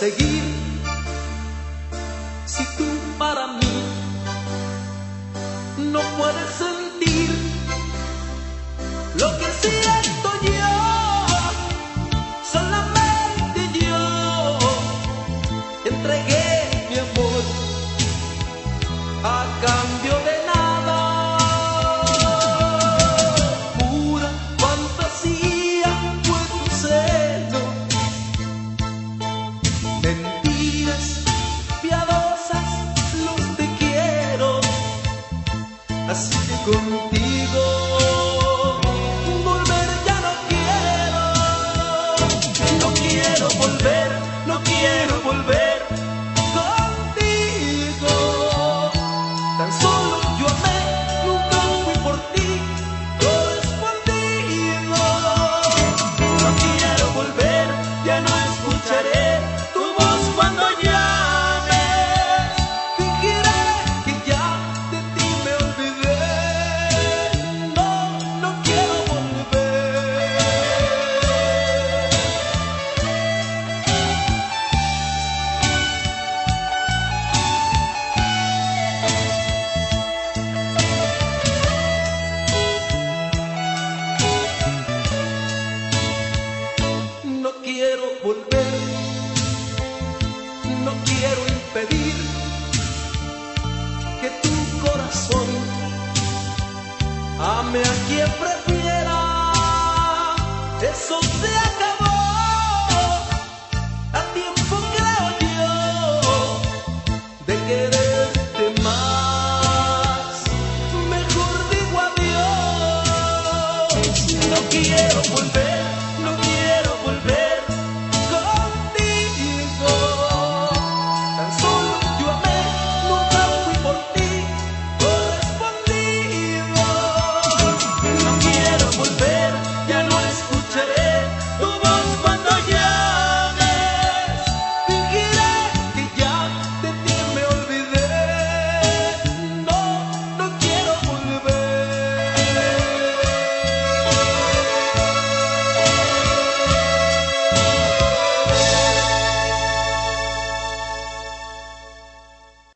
seguir si tú para mí no puedes sentir lo que siento yo? Solamente yo entregué mi amor a cambio de nada. Pura fantasía fue tu celo, mentiras piadosas los te quiero, así que contigo volver ya no quiero. No quiero volver, no quiero volver contigo. Tan solo yo amé, nunca fui por ti correspondido. No quiero volver, ya no escucharé tu voz cuando llames. Fingiré que ya de ti me olvidé. No, no quiero volver. No quiero volver, no quiero impedir que tu corazón ame a